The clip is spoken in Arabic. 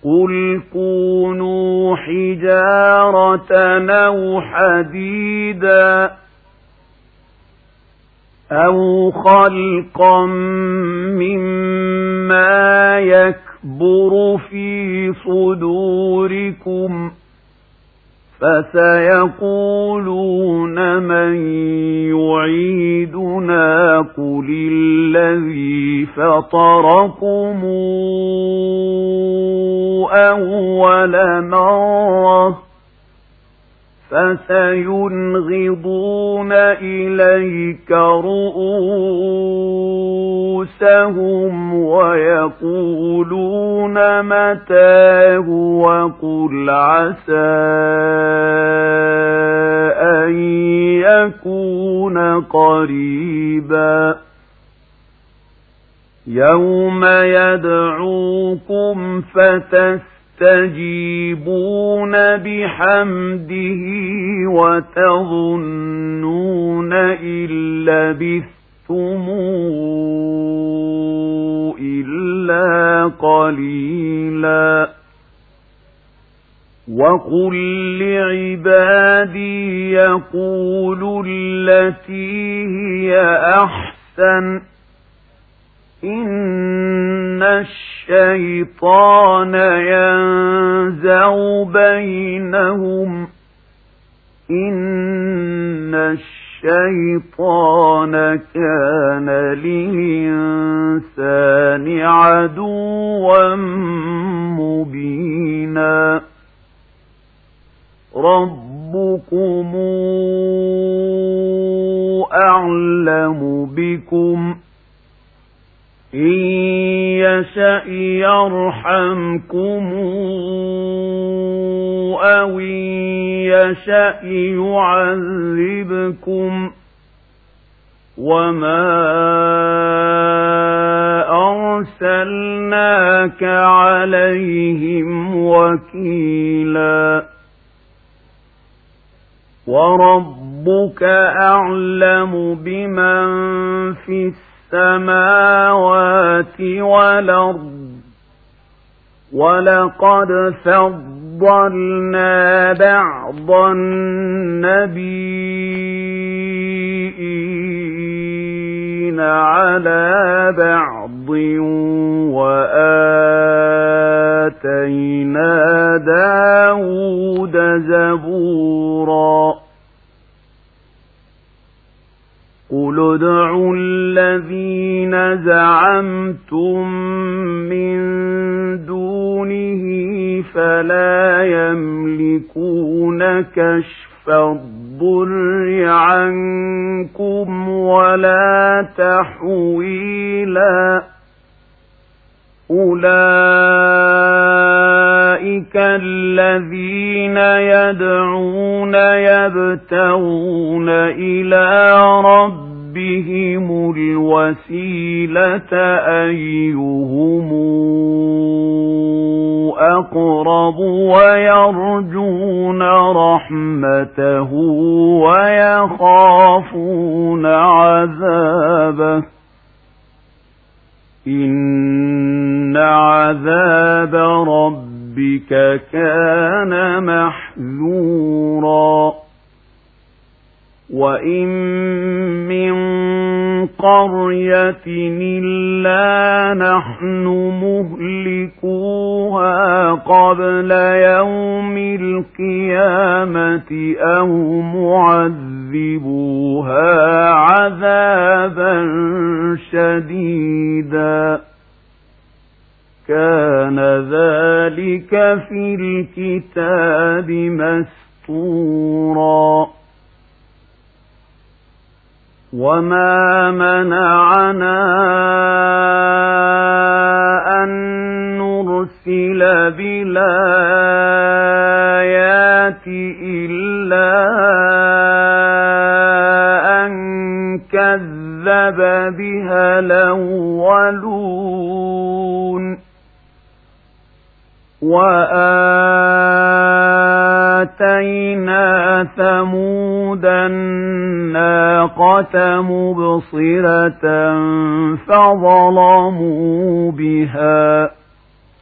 قل كونوا حجارة أو حديدا أو خلقا مما يكبر في صدوركم فسيقولون من يعيدنا قل الذي فطركم أول مرة فسينغضون إليك رؤوسهم ويقولون متاه وقل عسى أن يكون قريبا يوم يدعوكم فتستجيبون بحمده وتظنون إن لبثتم إلا قليلا وقل لعبادي يقولوا التي هي أحسن إن الشيطان ينزغ بينهم إن الشيطان كان للإنسان عدوا مبينا ربكم أعلم بكم إن يشأ يرحمكم أو إن يشأ يعذبكم وما أرسلناك عليهم وكيلا وربك أعلم بمن في السماوات والأرض ولقد فضلنا بعض النبيين على بعض وآتينا داود زبورا قل ادعوا الذين زعمتم من دونه فلا يملكون كشف الضر عنكم ولا تحويلا أولئك الذين يدعون يبتغون إلى ربهم الوسيلة أيهم أقرب ويرجون رحمته ويخافون عذابه إن عذاب ربك كان محذورا وإن من قرية إلا نحن مهلكوها قبل يوم القيامة أو معذبوها عذابا شديدا كان ذلك في الكتاب مسطورا وما منعنا أن نرسل بالآيات إلا أن كذب بها الأولون وآتينا ثمود الناقة مبصرة فظلموا بها